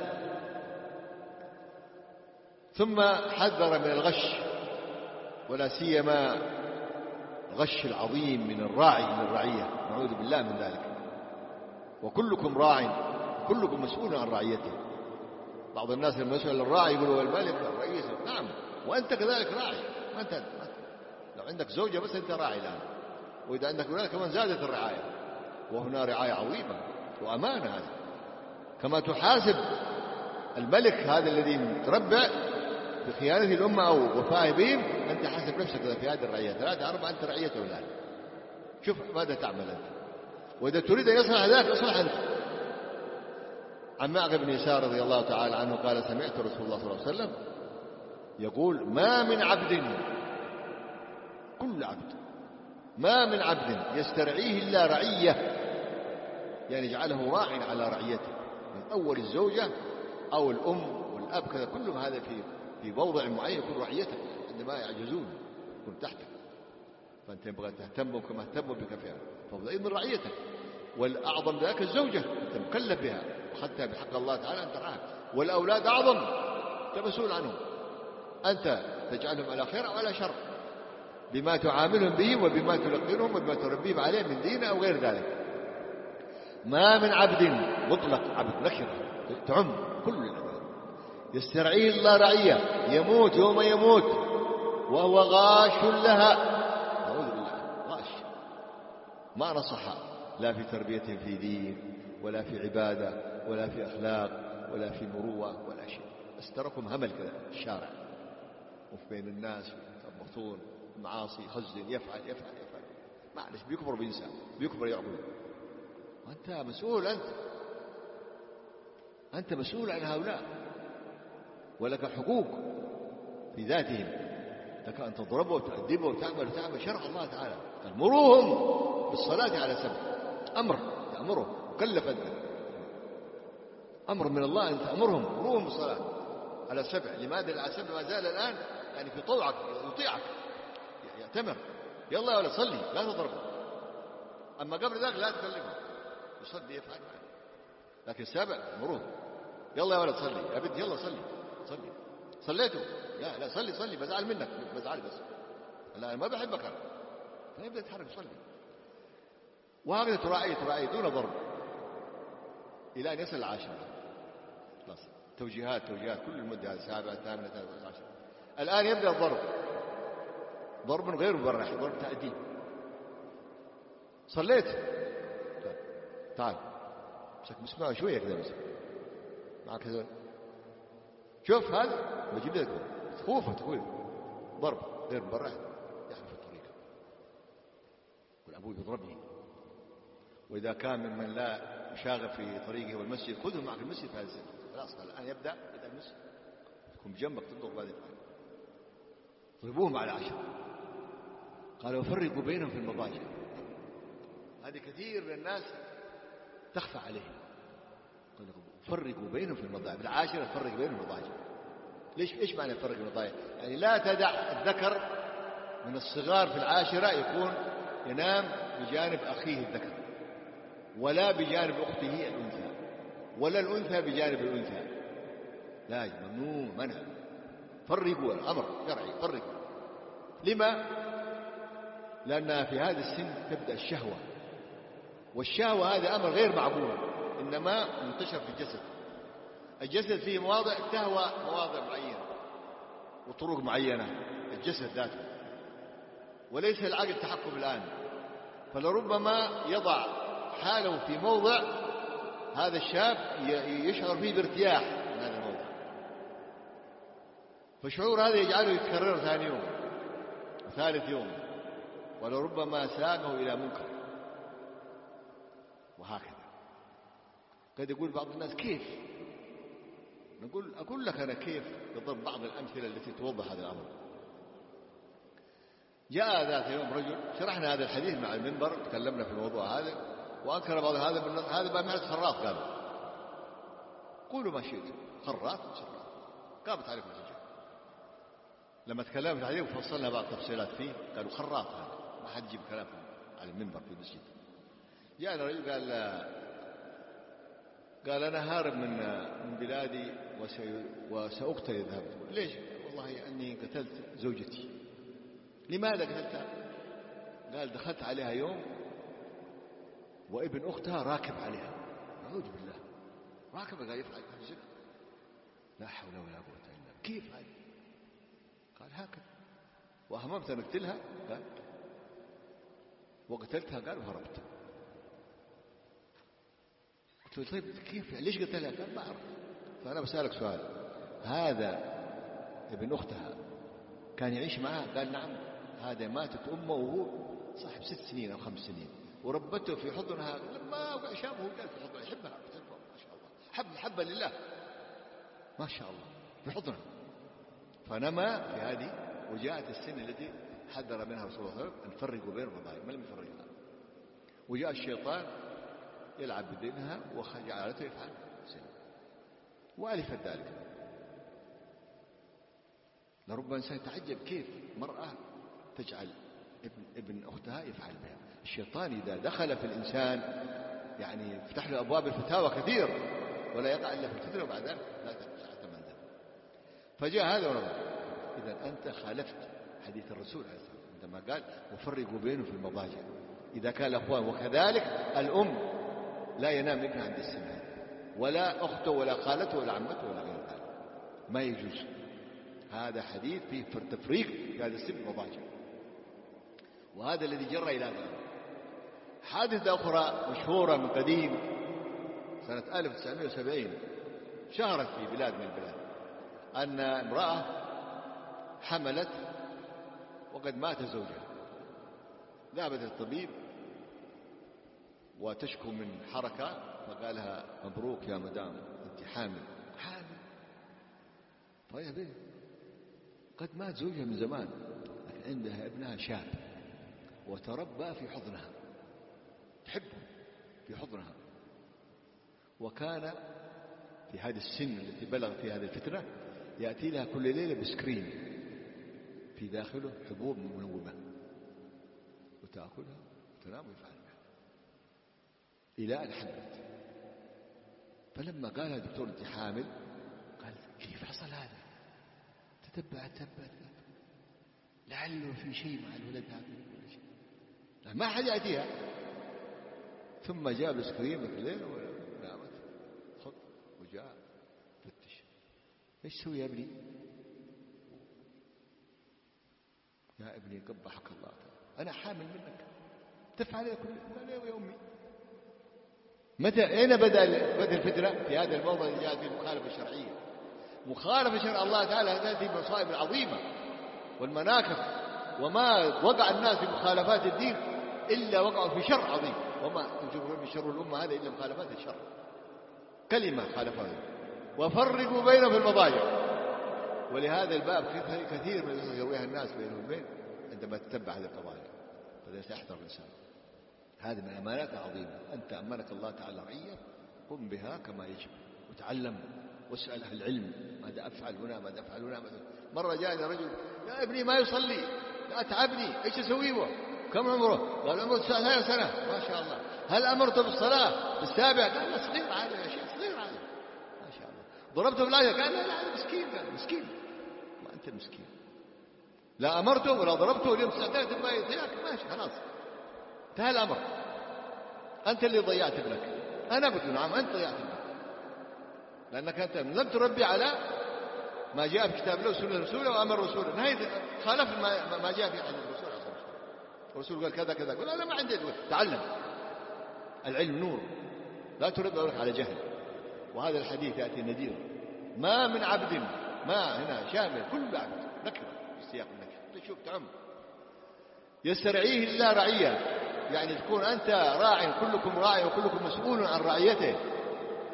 ثم حذر من الغش، ولا سيما الغش العظيم من الراعي للرعية، نعوذ بالله من ذلك. وكلكم راع كلكم مسؤول عن رعيته. بعض الناس لما يسأل الراعي يقولوا الملك الرئيس، نعم، وأنت كذلك راعي. ما أنت لو عندك زوجة بس أنت راعي الآن، وإذا عندك أولاد كمان زادت الرعاية، وهنا رعاية عظيمة وأمانة. هذا كما تحاسب الملك هذا الذي متربع بخيانة الأمة أو وفاء بهم، أنت حاسب نفسك في هذه الرعية، ثلاثة أربعة أنت رعية أولاد، شوف ماذا تعمل أنت، وإذا تريد أن يصلح ذاك اصلح أنت. عن معقل بن يسار رضي الله تعالى عنه قال: سمعت رسول الله صلى الله عليه وسلم يقول: ما من عبد، كل عبد، ما من عبد يسترعيه إلا رعية، يعني جعله راع على رعيته، من أول الزوجة أو الأم والأب كذا، كلهم هذا في في موضع معين يكون رعيتك، عندما يعجزون يكون تحتك، فأنت ينبغي تهتم كما اهتموا بك فيها، فضل من رعيتك. والأعظم ذاك الزوجة، أنت مكلف بها وأخذتها بحق الله تعالى أن ترعاها. والأولاد أعظم، أنت مسؤول عنهم، أنت تجعلهم على خير أو على شر، بما تعاملهم به وبما تلقنهم وبما تربيهم عليه من دين أو غير ذلك. ما من عبد، مطلق عبد نكرة تعم كل العباد، يسترعيه الله رعية، يموت يوم يموت وهو غاش لها، أعوذ بالله، غاش، ما نصح لا في تربية في دين ولا في عبادة ولا في أخلاق ولا في مروة ولا شيء، استركم همل كذا في الشارع وفي بين الناس، مبطون معاصي، يخزن، يفعل يفعل يفعل، معلش بيكبر بينسى، بيكبر يعقل. وأنت مسؤول، أنت أنت مسؤول عن هؤلاء، ولك حقوق في ذاتهم، لك أن تضربه وتؤدبه وتعمل وتعمل شرع الله تعالى. مروهم بالصلاة على سبع، أمر تأمره، مكلف أنت، أمر من الله، أنت أمرهم، مروهم بالصلاة على سبع. لماذا على سبع؟ ما زال الآن يعني في طوعك، يطيعك، يأتمر، يلا ولا صلي، لا تضربه. أما قبل ذلك لا تكلمه، يصلي يفعل معه. لكن سابع مروه، يلا يا ولد صلي، يا بنت يلا صلي صلي، صليته، لا لا صلي صلي، بزعل منك، بزعل بس، لا ما بحبك أنا، فيبدأ يتحرك صلي. وهكذا تراعي تراعي دون ضرب إلى أن يصل العاشرة. خلاص، توجيهات توجيهات كل المدة، السابعة الثامنة التاسعة عشر. الآن يبدأ الضرب، ضرب غير مبرح، ضرب تأديب. صليت، تعال مسك مسمعه شوية كذا، مسك معك هذول، شوف هذا بجيب لك خوفه، تقول ضرب غير مبرح، يحلف الطريق، يقول أبوي بيضربني. وإذا كان ممن لا يشاغب في طريقه والمسجد خذه معك المسجد في هذا السن. خلاص الآن يبدأ بدأ المسجد، تكون بجنبك تضرب هذه الحاجة، ضربوهم على عشر. قال: وفرقوا بينهم في المضاجع. هذه كثير من الناس تخفى عليهم. قال: فرقوا بينهم في المضاجع، بالعاشرة فرق بينهم في المضاجع. ليش؟ إيش معنى فرق المضاجع؟ يعني لا تدع الذكر من الصغار في العاشرة يكون ينام بجانب أخيه الذكر، ولا بجانب أخته الأنثى، ولا الأنثى بجانب الأنثى، لا، ممنوع، منع. فرقوا، الأمر شرعي، فرقوا. لما؟ لأنها في هذا السن تبدأ الشهوة، والشهوة هذا أمر غير معقول، إنما منتشر في الجسد. الجسد فيه مواضع تهوى مواضع معينة وطرق معينة، الجسد ذاته، وليس العقل تحكم الآن. فلربما يضع حاله في موضع هذا الشاب يشعر فيه بارتياح من هذا الموضع، فالشعور هذا يجعله يتكرر ثاني يوم وثالث يوم، ولربما ساقه إلى منكر. وهكذا قد يقول بعض الناس: كيف نقول أقول لك أنا كيف بضرب بعض الأمثلة التي توضح هذا الأمر. جاء ذات يوم رجل، شرحنا هذا الحديث مع المنبر، تكلمنا في الموضوع هذا، وأنكر بعض هذا من هذا بقى معرض خراط، قالوا قولوا ما شئتم، خراط وشراط، قامت عليكم الحجة. لما تكلمت عليه وفصلنا بعض التفصيلات فيه قالوا خراط هذا، ما حد يجيب كلام على المنبر في المسجد. جاءنا رجل قال قال أنا هارب من من بلادي وسأقتل إذا ذهبت. ليش؟ والله أني قتلت زوجتي. لماذا قتلتها؟ قال دخلت عليها يوم وابن أختها راكب عليها. أعوذ بالله، راكب قال يفعل هذا، لا حول ولا قوة إلا بالله. كيف هذا؟ قال هكذا، وأهممت أن أقتلها. قال وقتلتها. قال وهربت. قلت له طيب كيف؟ ليش قتلها؟ قال ما أعرف. فأنا بسألك سؤال، هذا ابن أختها كان يعيش معها؟ قال نعم. هذا ماتت أمه وهو صاحب ست سنين أو خمس سنين، وربته في حضنها. لما شافه قال في حضنها، يحبها يحبها ما شاء الله، حب حبا لله ما شاء الله في حضنها. فنما في هذه، وجاءت السن التي حذر منها رسول الله صلى الله عليه وسلم أن فرقوا بين الرضايع، ما لم يفرقها. وجاء الشيطان يلعب بدينها وجعلته يفعل سن، وألفت ذلك. لربما إنسان يتعجب كيف مرأة تجعل ابن, ابن أختها يفعل بها. الشيطان إذا دخل في الإنسان يعني يفتح له أبواب الفتاوى كثير، ولا يقع إلا في الفتنة، وبعد ذلك لا تتمنى. فجاء هذا ونظر. إذا أنت خالفت حديث الرسول عليه الصلاة والسلام عندما قال وفرقوا بينه في المضاجع إذا كان الأخوان. وكذلك الأم لا ينام ابنها عند السن هذا، ولا أخته ولا خالته ولا عمته ولا غير ذلك، ما يجوز. هذا حديث فيه تفريق في هذا السن المضاجع، وهذا الذي جرى إلى هذا. حادثة أخرى مشهورة من قديم سنة ألف وتسعمائة وسبعين شهرت في بلاد من البلاد، أن امرأة حملت وقد مات زوجها. ذهبت للطبيب وتشكو من حركة، فقال لها مبروك يا مدام أنت حامل. حامل؟ طيب إيه؟ قد مات زوجها من زمان، لكن عندها ابنها شاب وتربى في حضنها، تحبه في حضنها. وكان في هذه السن التي بلغ فيها هذه الفترة يأتي لها كل ليلة بسكرين في داخله حبوب منومة، وتأكلها وتنام ويفعل بها إلى أن حملت. فلما قالها الدكتور أنت حامل، قال كيف حصل هذا؟ تتبع تتبع لعله في شيء مع الولد هذا، ما حد يأتيها. ثم جاء السكرين في الليل ونامت، خط وجاء فتش، ايش تسوي يا ابني؟ يا ابني قبحك الله، أنا حامل منك، تفعل كل ما ليه يا أمي. متى أين بدأ بدأ الفتنة؟ في هذا الموضع اللي جاء فيه المخالفة الشرعية. مخالفة شرع الله تعالى هذه المصائب العظيمة والمناكف، وما وقع الناس في مخالفات الدين إلا وقعوا في شر عظيم، وما تجرون من شر الأمة هذا إلا مخالفات الشر. كلمة خالفها وفرقوا بينه في المضاجع. ولهذا الباب كثير من الناس يرويها الناس بينهم وبين عندما تتبع هذه القضايا، فلا يحذر الإنسان. هذه من الأمانات العظيمة. أنت أمنك الله تعالى رعية، قم بها كما يجب وتعلم واسأل أهل العلم ماذا أفعل هنا ماذا أفعل هنا. مرة جاءني رجل يا ابني ما يصلي، لا أتعبني، إيش أسوي له؟ كم عمره؟ قال عمره تسعة سنة. ما شاء الله. هل أمرته بالصلاة بالسابع؟ قال لا صغير عادي يا شيخ، صغير عادي ما شاء الله. ضربته بالعجل؟ قال لا لا مسكين. قال مسكين؟ ما أنت مسكين، لا أمرته ولا ضربته اليوم تسعة ثم يضيعك ماشي خلاص انتهى الأمر. أنت اللي ضيعت ابنك. أنا قلت نعم أنت ضيعت ابنك، لأنك أنت لم تربي على ما جاء في كتاب الله وسنة رسوله وأمر رسوله. نهاية خالف ما جاء في حديث الرسول عليه الصلاة والسلام. الرسول قال كذا كذا، قال أنا ما عندي. تعلم، العلم نور، لا تربي أولك على جهل. وهذا الحديث يأتي نذير. ما من عبد، ما هنا شامل كل عبد، نكرة في سياق النكرة، تشوف تعم يسترعيه إلا رعية، يعني تكون أنت راع، كلكم راع وكلكم مسؤول عن رعيته.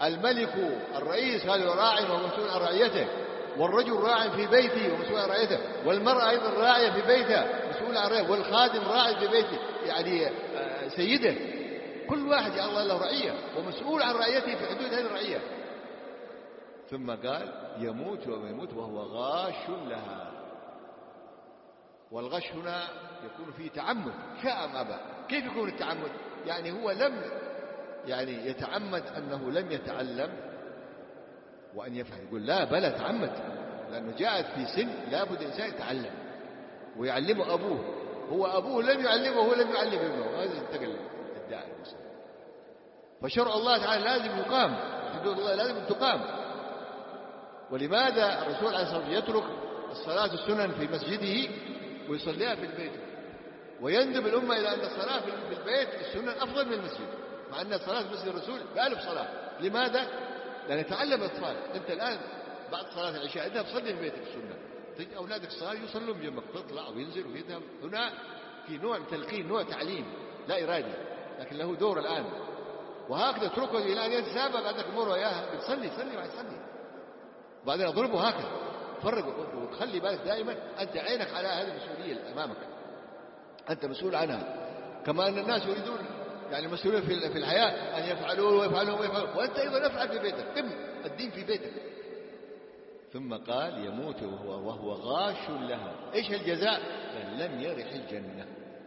الملك الرئيس هذا راع وهو مسؤول عن رعيته، والرجل راع في بيته ومسؤول عن رعيته، والمرأة أيضا راعية في بيتها مسؤول عن رعيته، والخادم راعي في بيته يعني سيده. كل واحد يا الله له رعية ومسؤول عن رعيته في حدود هذه الرعية. ثم قال يموت ويموت وهو غاش لها. والغش هنا يكون فيه تعمد شاء أم أبى. كيف يكون التعمد؟ يعني هو لم يعني يتعمد أنه لم يتعلم وأن يفعل، يقول لا بل تعمد، لأنه جاءت في سن لابد الإنسان يتعلم ويعلمه أبوه، هو أبوه لم يعلمه وهو لم يعلم ابنه، هذا انتقل الداعي المسلم. فشرع الله تعالى لازم يقام، حدود الله لازم تقام. ولماذا الرسول عليه الصلاة والسلام يترك الصلاة السنن في مسجده ويصليها في البيت، ويندب الأمة إلى أن الصلاة في البيت السنن أفضل من المسجد، مع أن الصلاة في مسجد الرسول بألف صلاة. لماذا؟ لأن يتعلم الأطفال. أنت الآن بعد صلاة العشاء اذهب صلي في بيتك السنة، تجي أولادك الصلاة يصلون جنبك، تطلع وينزل ويذهب. هنا في نوع تلقين، نوع تعليم لا إرادي، لكن له دور الآن. وهكذا اتركه إلى أن يتسابق عندك مر وياها بتصلي صلي ما تصلي، بعدين اضربه هكذا، فرق وتخلي بالك دائما أنت عينك على هذه المسؤولية أمامك، أنت مسؤول عنها. كما أن الناس يريدون يعني المسؤولين في الحياة أن يفعلوا ويفعلوا ويفعلوا، وأنت أيضا افعل في بيتك، تم الدين في بيتك. ثم قال يموت وهو, وهو غاش لها. إيش الجزاء؟ لأن لم يرح الجنة،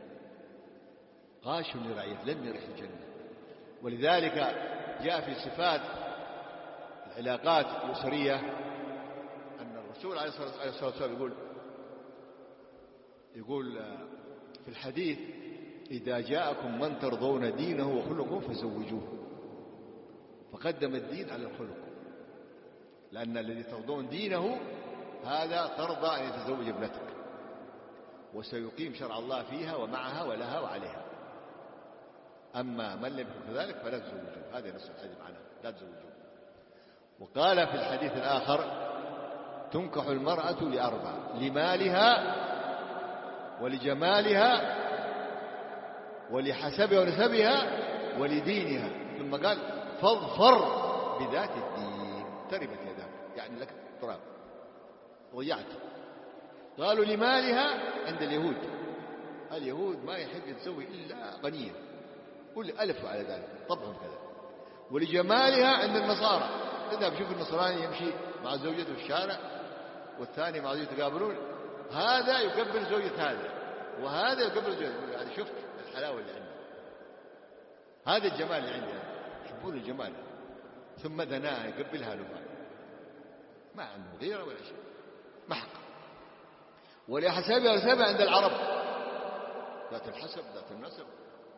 غاش لرعيته لم يرح الجنة. ولذلك جاء في صفات العلاقات الأسرية أن الرسول عليه الصلاة والسلام يقول يقول في الحديث إذا جاءكم من ترضون دينه وخلقه فزوجوه، فقدم الدين على الخلق، لأن الذي ترضون دينه هذا ترضى أن يتزوج ابنتك وسيقيم شرع الله فيها ومعها ولها وعليها. أما من لم يكن كذلك فلا تزوجوه، هذا نص الحديث معناه لا تزوجوه. وقال في الحديث الآخر تنكح المرأة لأربع: لمالها ولجمالها ولحسبها ونسبها ولدينها. ثم قال فاظفر بذات الدين تربت يداك، يعني لك تراب ضيعت. قالوا لمالها عند اليهود، اليهود ما يحب يتزوج إلا غنية، كل ألف على ذلك طبعا كذا. ولجمالها عند النصارى، إذا بشوف النصراني يمشي مع زوجته في الشارع والثاني مع زوجته يتقابلون، هذا يقبل زوجة هذا وهذا يقبل زوجته، يعني شفت الحلاوة اللي عندي، هذا الجمال اللي عندي، شوفون الجمال. ثم دناها يقبلها لفا، ما عنده غيره ولا شيء، محق. ولحسابها وسابها عند العرب، ذات الحسب ذات النسب،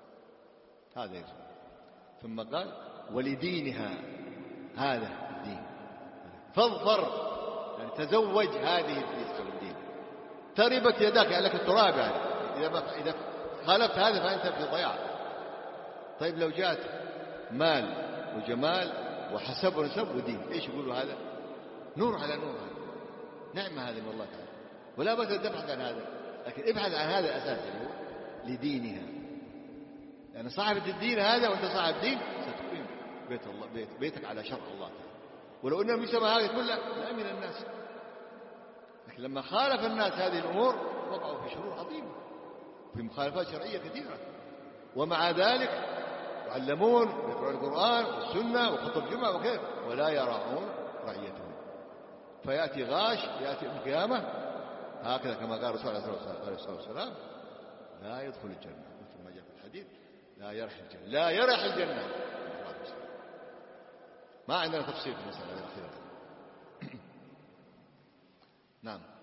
هذا يسمى. ثم قال ولدينها، هذا الدين، فاظفر يعني تزوج هذه الدين، تربت يداك يعني لك التراب، يعني إذا ما إذا خالفت هذا فأنت في ضياع. طيب لو جاءت مال وجمال وحسب ونسب ودين، إيش يقولوا هذا؟ نور على نور، هذا نعمة هذه من الله تعالى، ولا بد أن تبحث عن هذا، لكن ابحث عن هذا الأساس اللي هو لدينها. يعني صاحبة الدين هذا وأنت صاحب دين ستقيم بيت الله بيت بيتك على شرع الله تعالى. ولو أن المجتمع هذا كله لأمن الناس، لكن لما خالف الناس هذه الأمور وقعوا في شرور عظيمة، في مخالفات شرعية كثيرة. ومع ذلك يعلمون يقرأون القرآن والسنة وخطب الجمعة وكذا ولا يراعون رعيتهم، فيأتي غاش يأتي القيامة هكذا كما قال الرسول عليه الصلاة والسلام لا يدخل الجنة، مثل ما جاء في الحديث لا يرح الجنة، لا يرح الجنة. ما عندنا تفصيل في المسألة الأخيرة. نعم.